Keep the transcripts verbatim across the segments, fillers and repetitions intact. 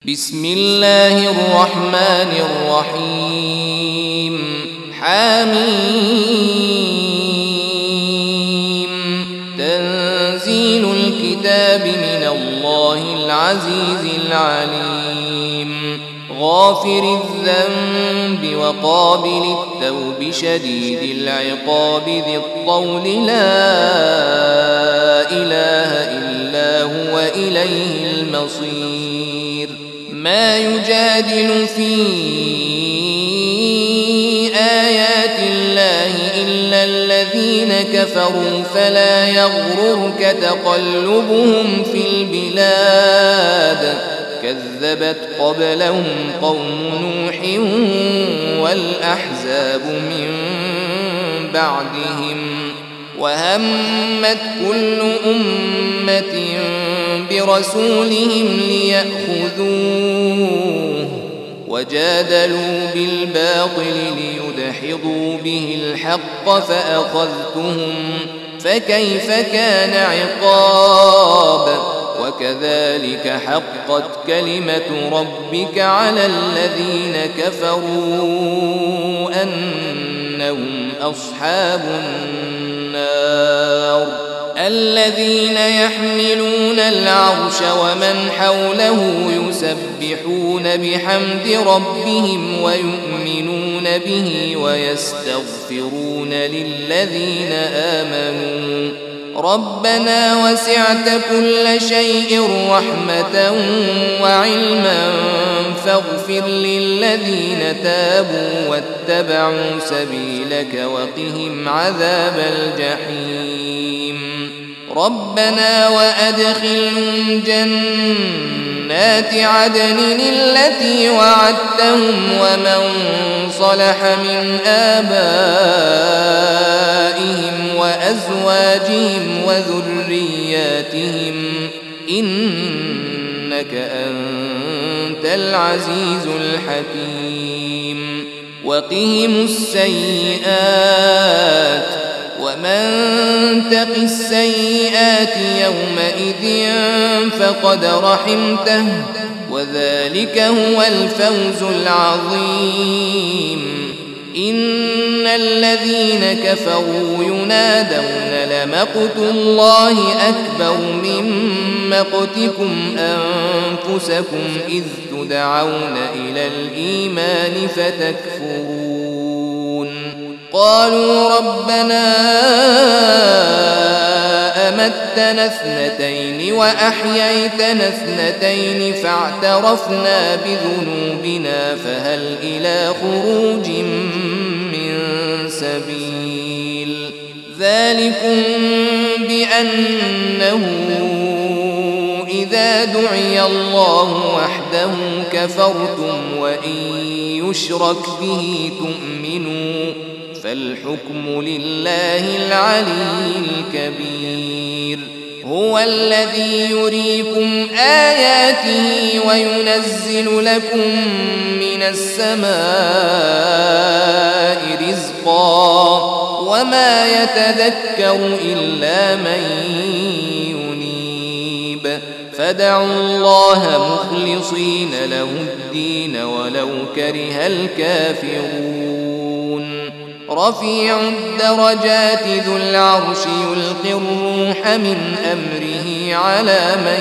بسم الله الرحمن الرحيم حميم تنزيل الكتاب من الله العزيز العليم غافر الذنب وقابل التوب شديد العقاب ذي الطول لا إله إلا هو إليه المصير ما يجادل في آيات الله إلا الذين كفروا فلا يغررك تقلبهم في البلاد كذبت قبلهم قوم نوح والأحزاب من بعدهم وهمت كل أمة برسولهم ليأخذوه وجادلوا بالباطل ليدحضوا به الحق فأخذتهم فكيف كان عقاب وكذلك حقت كلمة ربك على الذين كفروا أنهم أصحاب النار الذين يحملون العرش ومن حوله يسبحون بحمد ربهم ويؤمنون به ويستغفرون للذين آمنوا ربنا وسعت كل شيء رحمة وعلما فاغفر للذين تابوا واتبعوا سبيلك وقهم عذاب الجحيم ربنا وأدخلهم جنات عدن التي وعدتهم ومن صلح من آبائهم وأزواجهم وذرياتهم إنك أنت العزيز الحكيم وقهم السيئات ومن تق السيئات يومئذ فقد رحمته وذلك هو الفوز العظيم إن الذين كفروا ينادون لمقت الله أكبر من مقتكم أنفسكم إذ تدعون إلى الإيمان فتكفرون قالوا ربنا أمتنا اثنتين وأحييتنا اثنتين فاعترفنا بذنوبنا فهل إلى خروج من سبيل ذلكم بأنه إذا دعي الله وحده كفرتم وإن يشرك به تؤمنوا فالحكم لله العلي الكبير هو الذي يريكم آياته وينزل لكم من السماء رزقا وما يتذكر إلا من ينيب فادعوا الله مخلصين له الدين ولو كره الكافرون رفيع الدرجات ذو العرش يلقي الروح من أمره على من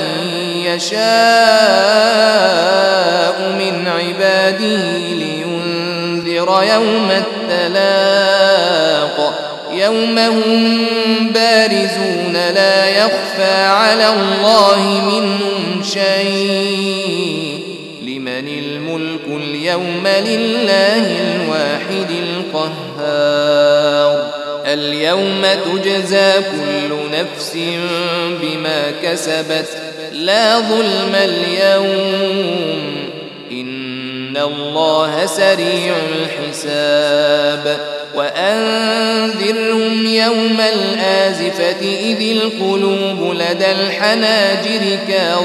يشاء من عباده لينذر يوم التلاق يوم هم بارزون لا يخفى على الله منهم شيء لمن الملك اليوم لله الواحد القهار اليوم تجزى كل نفس بما كسبت لا ظلم اليوم إن الله سريع الحساب وأنذرهم يوم الآزفة إذ القلوب لدى الحناجر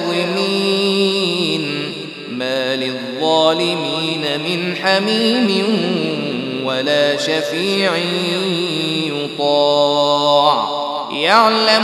كاظمين ما للظالمين من حميم ولا شفيع يطاع يعلم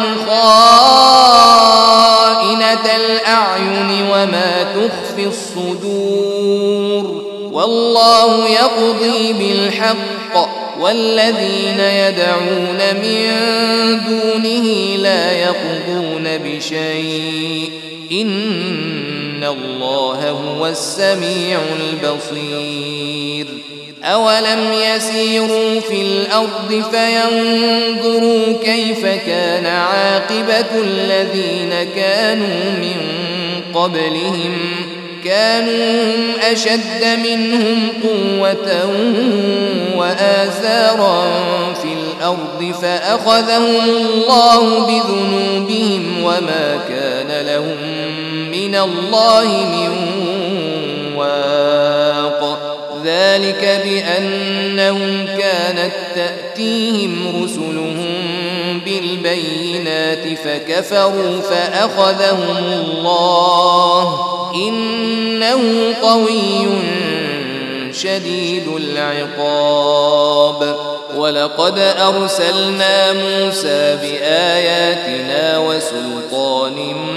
خائنة الأعين وما تخفي الصدور والله يقضي بالحق والذين يدعون من دونه لا يقضون بشيء إن الله هو السميع البصير أولم يسيروا في الأرض فينظروا كيف كان عاقبة الذين كانوا من قبلهم كانوا هم أشد منهم قوة وآثارا في الأرض فأخذهم الله بذنوبهم وما كان لهم من الله من واق ذلك بأنهم كانت تأتيهم رسلهم بالبينات فكفروا فأخذهم الله إنه قوي شديد العقاب ولقد أرسلنا موسى بآياتنا وسلطان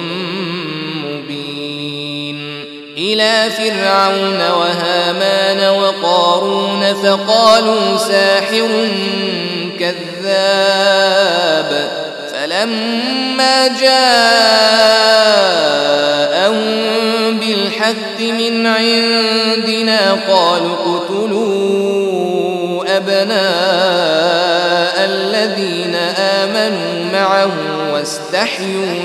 مبين إلى فرعون وهامان وقارون فقالوا ساحر كذاب فلما جاءهم بالحق من عندنا قالوا اقتلوا أبناء الذين آمنوا معه واستحيوا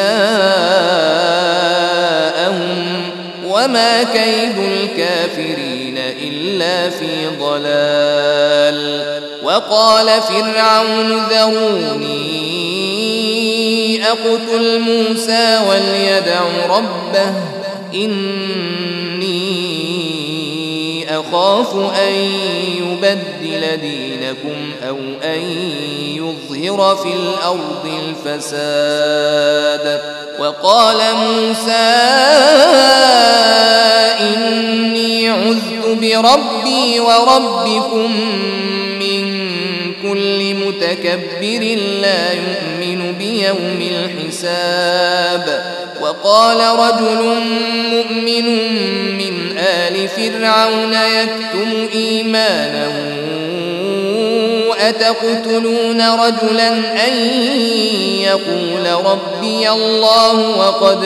نساءهم وما كيد الكافرين إلا في ضلال وقال فرعون ذروني أقتل موسى وليدع ربه إني أخاف أن يبدل دينكم أو أن يظهر في الأرض الفساد وقال موسى إني عذت بربي وربكم من كل متكبر لا يؤمن بيوم الحساب وقال رجل مؤمن من آل فرعون يكتم إيمانه أتقتلون رجلا أن يقول ربي الله وقد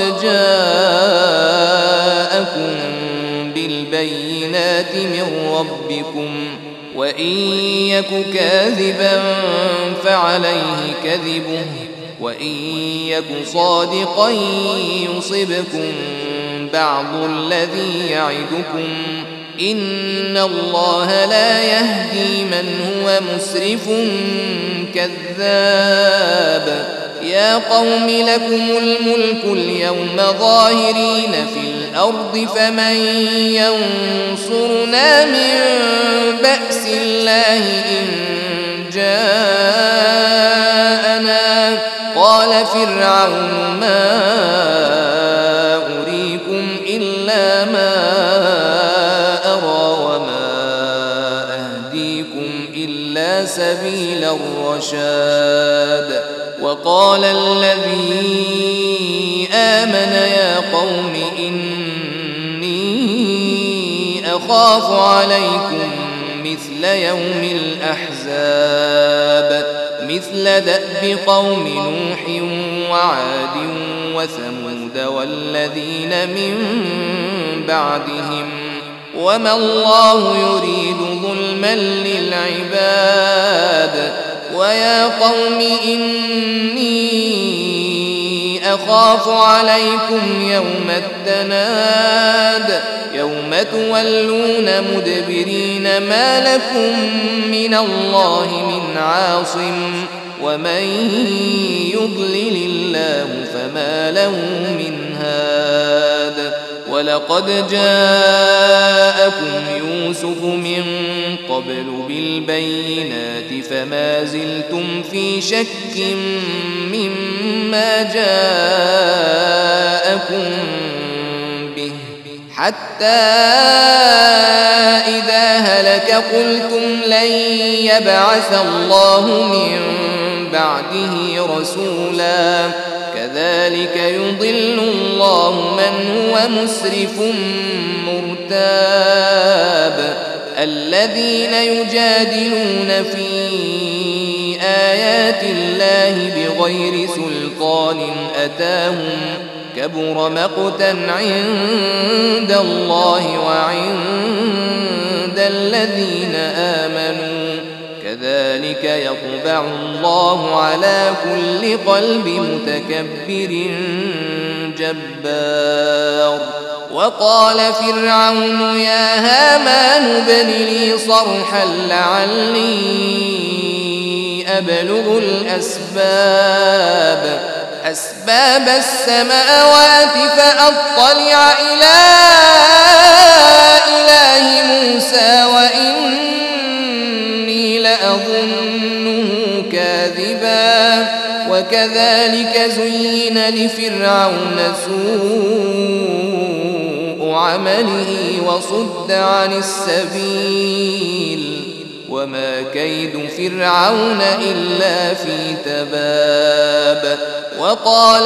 جاءكم بالبينات من ربكم وإن يك كاذبا فعليه كذبه وإن يك صادقا يصبكم بعض الذي يعدكم إن الله لا يهدي من هو مسرف كذاب يا قوم لكم الملك اليوم ظاهرين في الأرض فمن ينصرنا من بأس الله إن جاءنا قال فرعون ما أريكم إلا ما أرى وما أهديكم إلا سبيل الرشاد وقال الذي آمن يا قوم إني أخاف عليكم مثل يوم الأحزاب مثل دأب قوم نوح وعاد وثمود والذين من بعدهم وما الله يريد ظلما للعباد ويا قوم إني أخاف عليكم يوم التناد يوم تولون مدبرين ما لكم من الله من عاصم ومن يضلل الله فما له من هاد ولقد جاءكم يوسف من قبل بالبينات فما زلتم في شك مما جاءكم به حتى إذا هلك قلتم لن يبعث الله من بعده رسولا كذلك يضل الله من هو مسرف مرتاب الذين يجادلون في آيات الله بغير سلطان أتاهم كبر مقتا عند الله وعند الذين آمنوا كذلك يطبع الله على كل قلب متكبر جبار وقال فرعون يا هامان ابن لي صرحا لعلي أبلغ الأسباب أسباب السماوات فأطلع إلى إله موسى وإني لأظنه كاذبا وكذلك زين لفرعون سوء عمله وصد عن السبيل وما كيد فرعون إلا في تباب وقال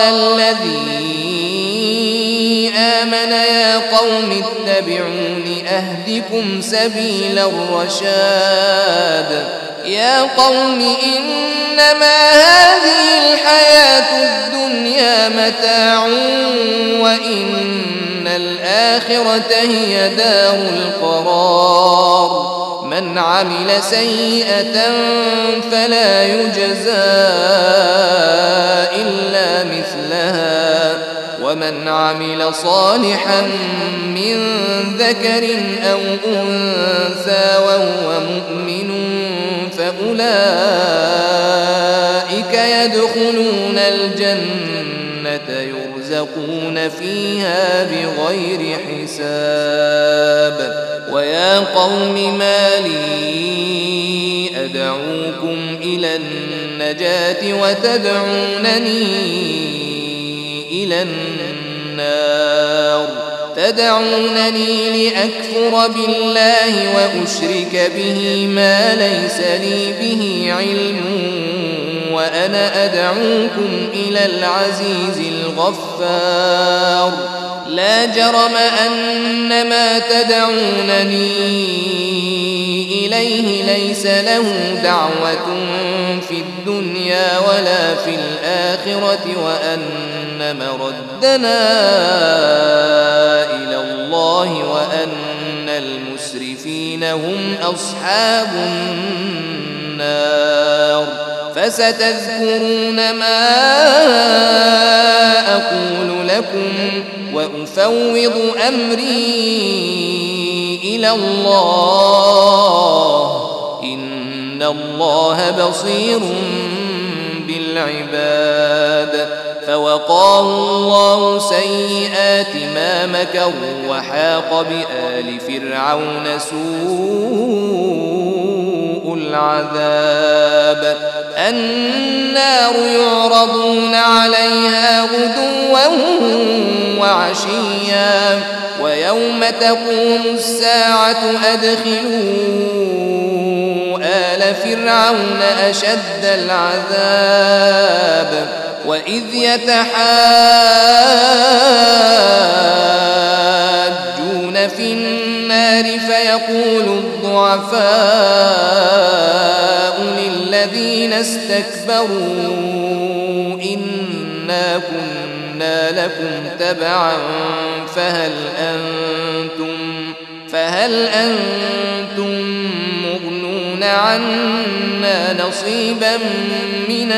الذي آمن يا قوم اتبعون أهدكم سبيل الرشاد يا قوم إنما هذه الحياة الدنيا متاع وإن الآخرة هي دار القرار من عمل سيئة فلا يجزى إلا مثلها ومن عمل صالحا من ذكر أو أنثى وهو مؤمن فأولئك يدخلون الجنة يرزقون فيها بغير حساب ويا قوم ما لي أدعوكم إلى النجاة وتدعونني إلى النار تدعونني لأكفر بالله وأشرك به ما ليس لي به علم وأنا أدعوكم إلى العزيز الغفار لا جرم أن ما تدعونني إليه ليس له دعوة في الدنيا ولا في الآخرة وأن مردنا إلى الله وأن المسرفين هم أصحاب النار فستذكرون ما أقول لكم وأفوض أمري إلى الله إن الله بصير بالعباد فوقاه الله سيئات ما مكروا وحاق بآل فرعون سوء العذاب النار يعرضون عليها غدوا وعشيا ويوم تقوم الساعة أدخلوا آل فرعون أشد العذاب وإذ يتحاجون في النار فيقول الضعفاء للذين استكبروا إنا كنا لكم تبعا فهل أنتم فهل أنتم مغنون عنا نصيبا من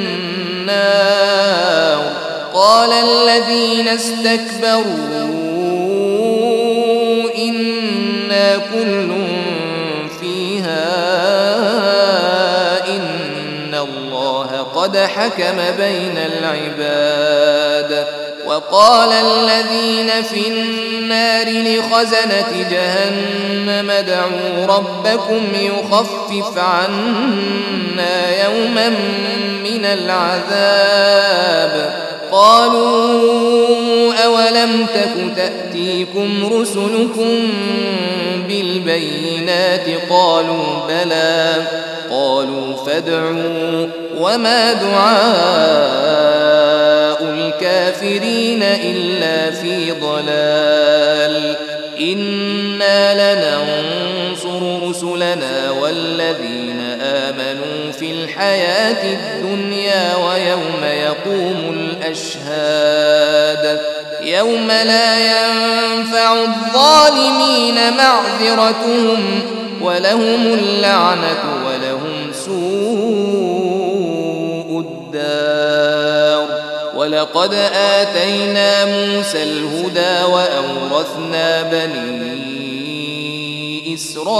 النار قال الذين استكبروا إنا كل فيها إن الله قد حكم بين العباد وقال الذين في النار لخزنة جهنم ادعوا ربكم يخفف عنا يوما من العذاب قالوا أولم تك تأتيكم رسلكم بالبينات قالوا بلى قالوا فادعوا وما دعاء الكافرين إلا في ضلال إنا لننصر رسلنا والذين آمنوا في الحياة الدنيا ويوم يقوم الأشهاد يوم لا ينفع الظالمين معذرتهم ولهم اللعنة ولهم سوء الدار ولقد آتينا موسى الهدى وأورثنا بني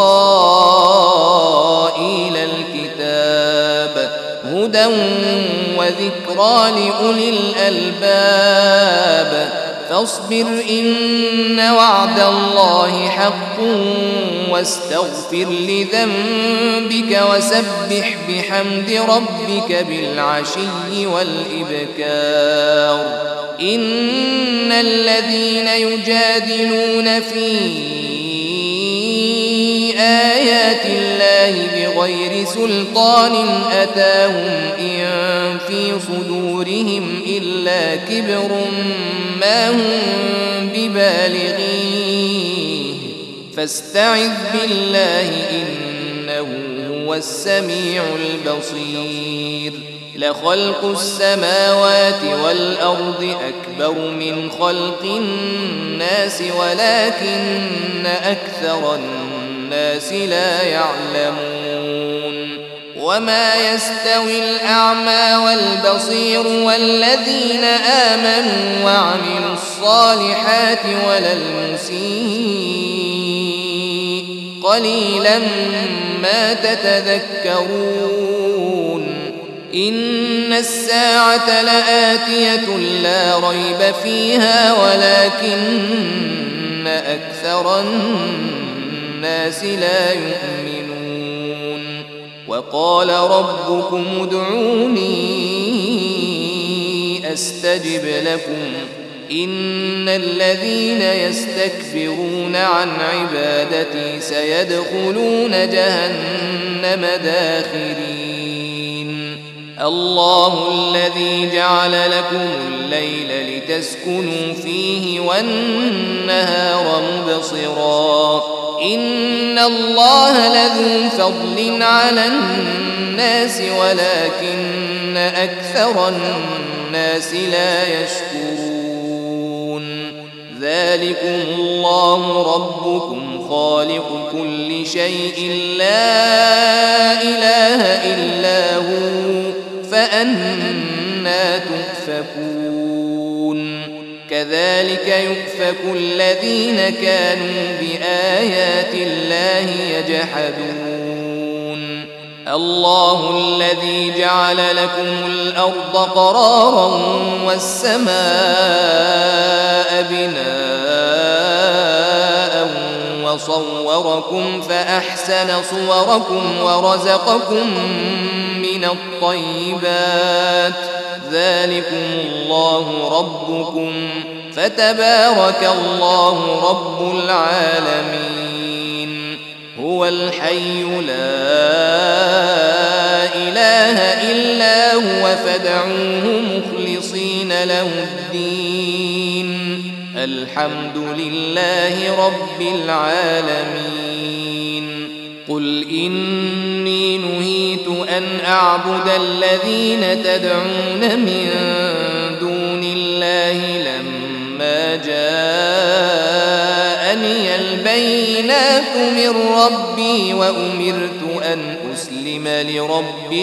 إسرائيل الكتاب هدى وذكرى لأولي الألباب فاصبر إن وعد الله حق واستغفر لذنبك وسبح بحمد ربك بالعشي والإبكار إن الذين يجادلون في آيات الله بغير سلطان أتاهم إن في صدورهم إلا كبر ما هم ببالغيه فاستعذ بالله إنه هو السميع البصير لخلق السماوات والأرض أكبر من خلق الناس ولكن أكثر الناس لا يعلمون وما يستوي الأعمى والبصير والذين آمنوا وعملوا الصالحات ولا المسيء قليلا ما تتذكرون إن الساعة لآتية لا ريب فيها ولكن أكثر الناس لا يؤمنون وقال ربكم ادعوني أستجب لكم إن الذين يستكبرون عن عبادتي سيدخلون جهنم داخرين الله الذي جعل لكم الليل لتسكنوا فيه والنهار مبصرا إن الله لذو فضل على الناس ولكن أكثر الناس لا يشكرون ذلكم الله ربكم خالق كل شيء لا إله إلا هو فأنى تؤفكون كذلك يؤفك الذين كانوا بآيات الله يجحدون الله الذي جعل لكم الأرض قرارا والسماء بناء وصوركم فأحسن صوركم ورزقكم من الطيبات ذلكم الله ربكم فتبارك الله رب العالمين هو الحي لا إله إلا هو فادعوه مخلصين له الدين الحمد لله رب العالمين قل إني نهيت أن أعبد الذين تدعون من دون الله لما جاءني البينات من ربي وأمرت أن أسلم لرب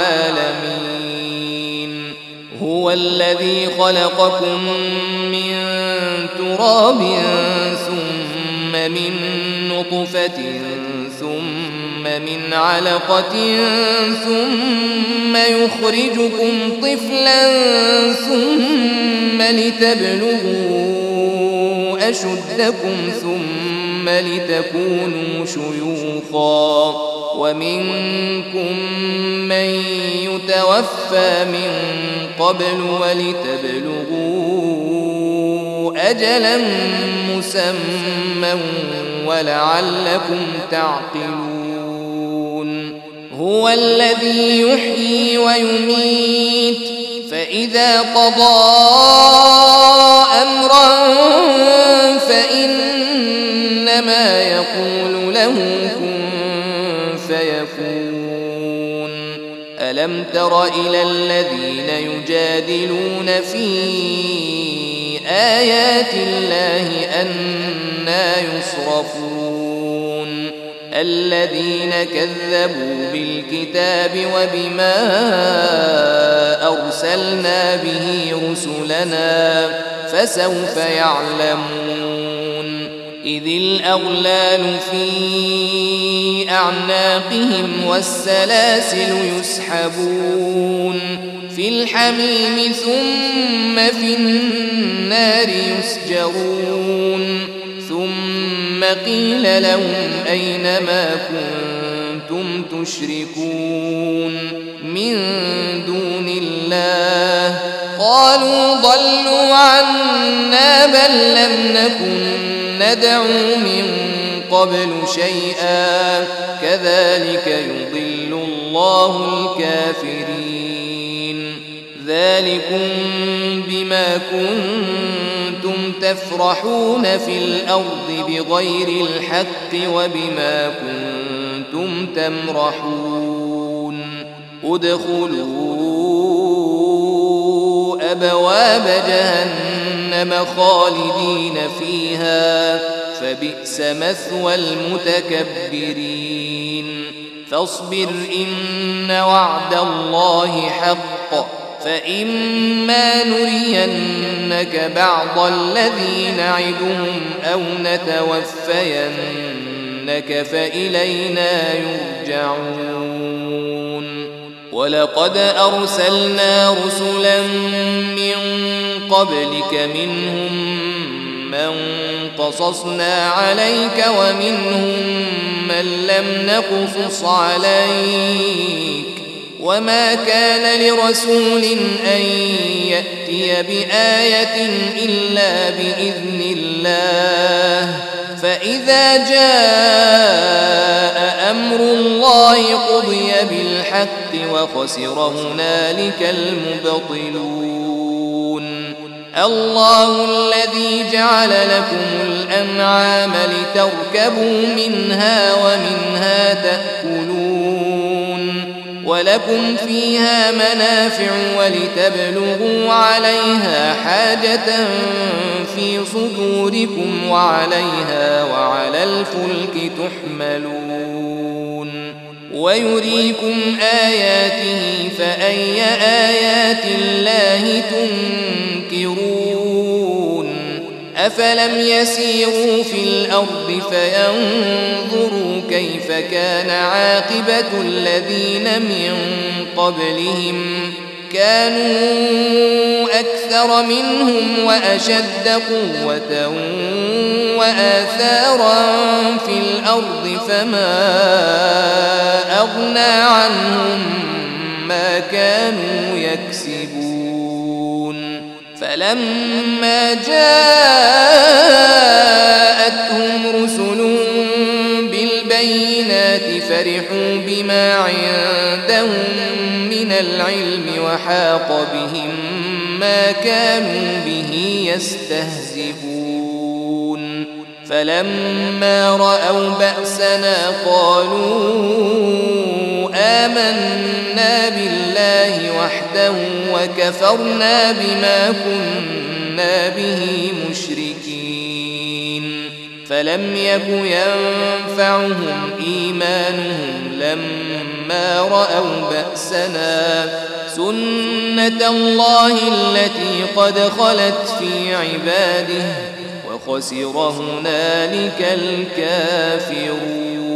العالمين هو الذي خلقكم من تراب ثم من نطفة ثم من علقة ثم يخرجكم طفلا ثم لتبلغوا أشدكم ثم لتكونوا شيوخا ومنكم من يتوفى من قبل ولتبلغوا أجلا مسمى ولعلكم تعقلون هو الذي يحيي ويميت فإذا قضى أمرا فإنما يقول له كن فيكون ألم تر إلى الذين يجادلون في آيات الله أنى يصرفون الذين كذبوا بالكتاب وبما أرسلنا به رسلنا فسوف يعلمون إذ الأغلال في أعناقهم والسلاسل يسحبون في الحميم ثم في النار يسجرون ثم قيل لهم أين ما كنتم تشركون من دون الله قالوا ضلوا عنا بل لم نكن ندعو من قبل شيئا كذلك يضل الله الكافرين ذلكم بما كنتم تفرحون في الأرض بغير الحق وبما كنتم تمرحون ادخلوا أبواب جهنم خالدين فيها فبئس مثوى المتكبرين فاصبر إن وعد الله حق فإما نرينك بعض الذي نعدهم أو نتوفينك فإلينا يرجعون ولقد أرسلنا رسلا من قبلك منهم من قصصنا عليك ومنهم من لم نقصص عليك وما كان لرسول أن يأتي بآية إلا بإذن الله فإذا جاء أمر الله قضي بالحق وخسر هنالك المبطلون الله الذي جعل لكم الأنعام لتركبوا منها ومنها تأكلون ولكم فيها منافع ولتبلغوا عليها حاجة في صدوركم وعليها وعلى الفلك تحملون ويريكم آياته فأي آيات الله تنكرون أفلم يسيروا في الأرض فينظروا كيف كان عاقبة الذين من قبلهم كانوا أكثر منهم وأشد قوة وآثارا في الأرض فما أغنى عنهم ما كانوا يكسبون فلما جاءتهم رسل بالبينات فرحوا بما عندهم من العلم وحاق بهم ما كانوا به يستهزئون فلما رأوا بأسنا قالوا آمنا بالله وحده وكفرنا بما كنا به مشركين فلم يك ينفعهم إيمانهم لما رأوا بأسنا سنة الله التي قد خلت في عباده وخسر هنالك الكافرون